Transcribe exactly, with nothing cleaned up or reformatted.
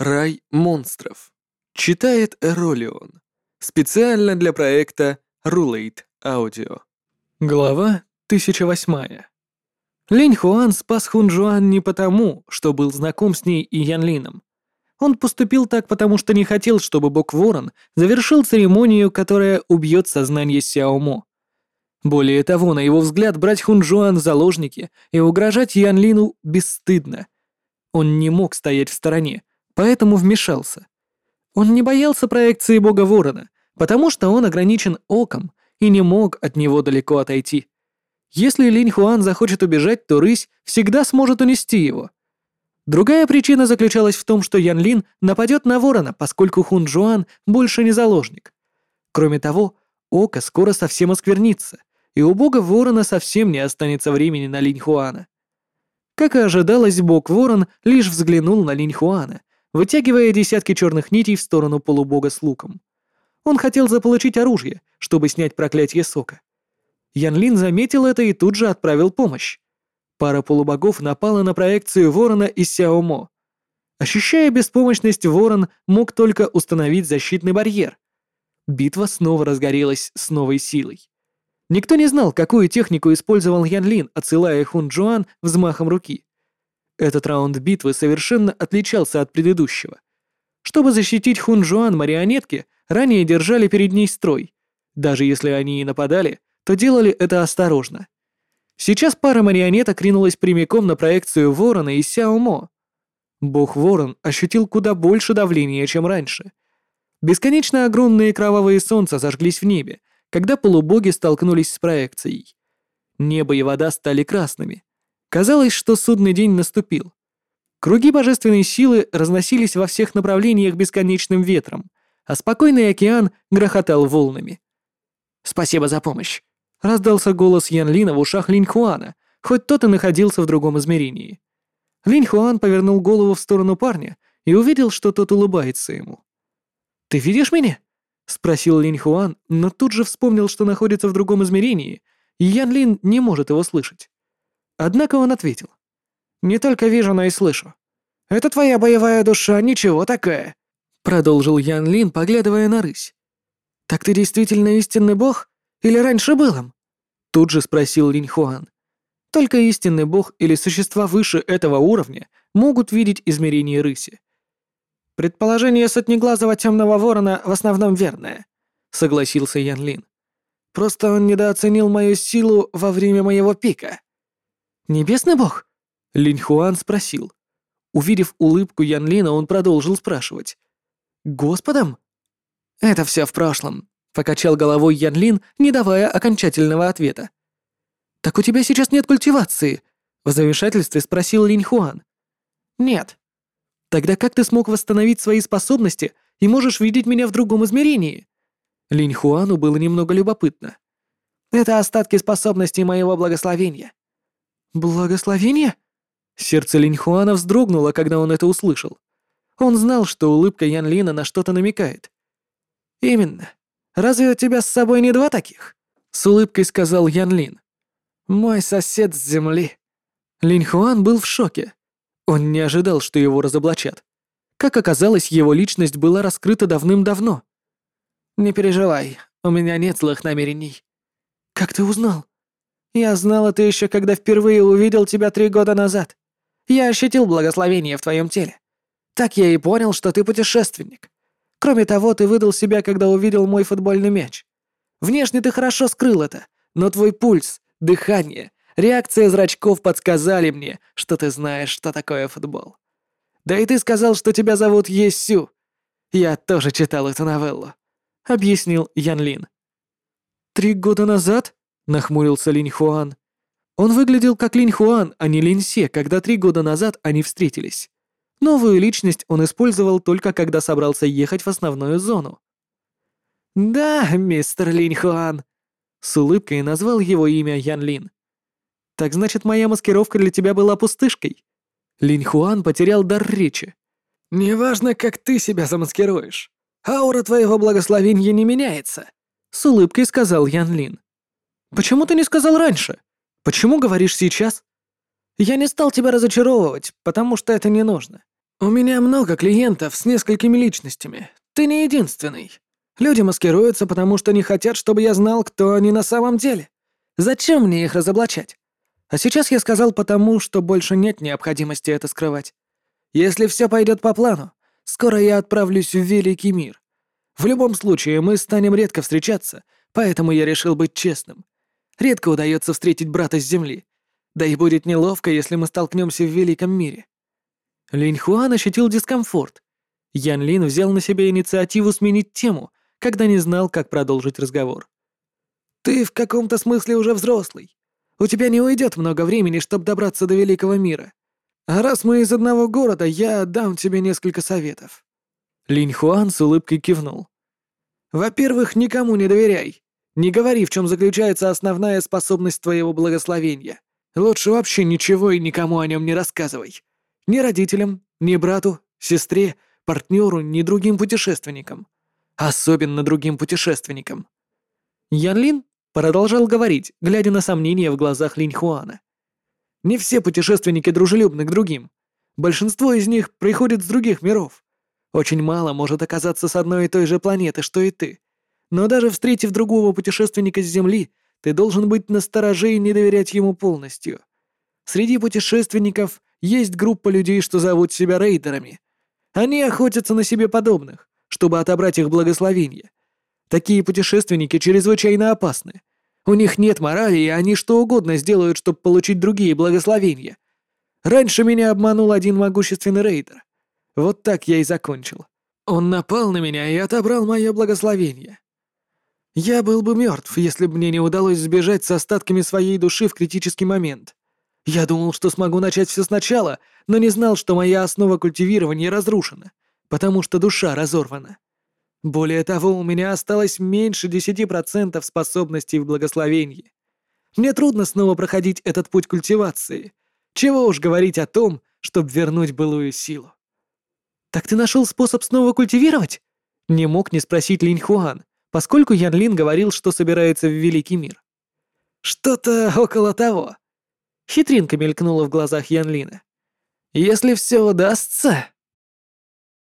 Рай монстров. Читает Эролион. Специально для проекта Rulate Audio. Глава тысяча восьмая. Линь Хуан спас Хунжуан не потому, что был знаком с ней и Янлином. Он поступил так, потому что не хотел, чтобы Бог Ворон завершил церемонию, которая убьет сознание Сяомо. Более того, на его взгляд, брать Хунжуан в заложники и угрожать Янлину бесстыдно. Он не мог стоять в стороне, поэтому вмешался. Он не боялся проекции Бога Ворона, потому что он ограничен оком и не мог от него далеко отойти. Если Линь Хуан захочет убежать, то рысь всегда сможет унести его. Другая причина заключалась в том, что Янлин нападет на Ворона, поскольку Хунжуан больше не заложник. Кроме того, око скоро совсем осквернится, и у Бога Ворона совсем не останется времени на Линь Хуана. Как и ожидалось, Бог Ворон лишь взглянул на Линь Хуана, вытягивая десятки черных нитей в сторону полубога с луком. Он хотел заполучить оружие, чтобы снять проклятие сока. Янлин заметил это и тут же отправил помощь. Пара полубогов напала на проекцию Ворона и Сяомо. Ощущая беспомощность, Ворон мог только установить защитный барьер. Битва снова разгорелась с новой силой. Никто не знал, какую технику использовал Янлин, отсылая Хунжуан взмахом руки. Этот раунд битвы совершенно отличался от предыдущего. Чтобы защитить Хунжуан, марионетки ранее держали перед ней строй. Даже если они и нападали, то делали это осторожно. Сейчас пара марионеток ринулась прямиком на проекцию Ворона и Сяомо. Бог Ворон ощутил куда больше давления, чем раньше. Бесконечно огромные кровавые солнца зажглись в небе, когда полубоги столкнулись с проекцией. Небо и вода стали красными. Казалось, что судный день наступил. Круги божественной силы разносились во всех направлениях бесконечным ветром, а спокойный океан грохотал волнами. «Спасибо за помощь», — раздался голос Янлина в ушах Линь Хуана, хоть тот и находился в другом измерении. Линь Хуан повернул голову в сторону парня и увидел, что тот улыбается ему. «Ты видишь меня?» — спросил Линь Хуан, но тут же вспомнил, что находится в другом измерении, и Янлин не может его слышать. Однако он ответил. «Не только вижу, но и слышу. Это твоя боевая душа, ничего такая», — продолжил Янлин, поглядывая на рысь. «Так ты действительно истинный бог? Или раньше был им?» Тут же спросил Линь Хуан. Только истинный бог или существа выше этого уровня могут видеть измерение рыси. «Предположение сотнеглазого темного ворона в основном верное», — согласился Янлин. «Просто он недооценил мою силу во время моего пика». «Небесный бог?» — Линь Хуан спросил. Увидев улыбку Янлина, он продолжил спрашивать. «Господом?» «Это все в прошлом», — покачал головой Янлин, не давая окончательного ответа. «Так у тебя сейчас нет культивации?» — в замешательстве спросил Линь Хуан. «Нет». «Тогда как ты смог восстановить свои способности и можешь видеть меня в другом измерении?» Линь Хуану было немного любопытно. «Это остатки способностей моего благословения». «Благословение?» Сердце Линь Хуана вздрогнуло, когда он это услышал. Он знал, что улыбка Янлина на что-то намекает. «Именно. Разве у тебя с собой не два таких?» С улыбкой сказал Янлин. «Мой сосед с земли». Линь Хуан был в шоке. Он не ожидал, что его разоблачат. Как оказалось, его личность была раскрыта давным-давно. «Не переживай, у меня нет злых намерений». «Как ты узнал?» «Я знал это еще, когда впервые увидел тебя три года назад. Я ощутил благословение в твоем теле. Так я и понял, что ты путешественник. Кроме того, ты выдал себя, когда увидел мой футбольный мяч. Внешне ты хорошо скрыл это, но твой пульс, дыхание, реакция зрачков подсказали мне, что ты знаешь, что такое футбол. Да и ты сказал, что тебя зовут Есю. Я тоже читал эту новеллу», — объяснил Янлин. «Три года назад?» — нахмурился Линь Хуан. Он выглядел как Линь Хуан, а не Линь Се, когда три года назад они встретились. Новую личность он использовал только когда собрался ехать в основную зону. «Да, мистер Линь Хуан», — с улыбкой назвал его имя Янлин. «Так значит, моя маскировка для тебя была пустышкой?» Линь Хуан потерял дар речи. «Неважно, как ты себя замаскируешь. Аура твоего благословения не меняется», — с улыбкой сказал Янлин. «Почему ты не сказал раньше? Почему говоришь сейчас?» «Я не стал тебя разочаровывать, потому что это не нужно. У меня много клиентов с несколькими личностями. Ты не единственный. Люди маскируются, потому что не хотят, чтобы я знал, кто они на самом деле. Зачем мне их разоблачать? А сейчас я сказал потому, что больше нет необходимости это скрывать. Если все пойдет по плану, скоро я отправлюсь в Великий мир. В любом случае, мы станем редко встречаться, поэтому я решил быть честным. Редко удается встретить брата с земли. Да и будет неловко, если мы столкнемся в Великом мире. Линь Хуан ощутил дискомфорт. Ян Лин взял на себя инициативу сменить тему, когда не знал, как продолжить разговор. «Ты в каком-то смысле уже взрослый. У тебя не уйдет много времени, чтобы добраться до Великого мира. А раз мы из одного города, я дам тебе несколько советов». Линь Хуан с улыбкой кивнул. «Во-первых, никому не доверяй. Не говори, в чем заключается основная способность твоего благословения. Лучше вообще ничего и никому о нем не рассказывай. Ни родителям, ни брату, сестре, партнеру, ни другим путешественникам. Особенно другим путешественникам». Ян Лин продолжал говорить, глядя на сомнения в глазах Линь Хуана. «Не все путешественники дружелюбны к другим. Большинство из них приходят с других миров. Очень мало может оказаться с одной и той же планеты, что и ты. Но даже встретив другого путешественника с Земли, ты должен быть настороже и не доверять ему полностью. Среди путешественников есть группа людей, что зовут себя рейдерами. Они охотятся на себе подобных, чтобы отобрать их благословение. Такие путешественники чрезвычайно опасны. У них нет морали, и они что угодно сделают, чтобы получить другие благословения. Раньше меня обманул один могущественный рейдер. Вот так я и закончил. Он напал на меня и отобрал мое благословение. Я был бы мертв, если бы мне не удалось сбежать с остатками своей души в критический момент. Я думал, что смогу начать все сначала, но не знал, что моя основа культивирования разрушена, потому что душа разорвана. Более того, у меня осталось меньше десяти процентов способностей в благословении. Мне трудно снова проходить этот путь культивации. Чего уж говорить о том, чтобы вернуть былую силу. «Так ты нашел способ снова культивировать?» Не мог не спросить Линь Хуан, поскольку Ян Лин говорил, что собирается в Великий мир. «Что-то около того». Хитринка мелькнула в глазах Ян Лина. «Если все удастся...»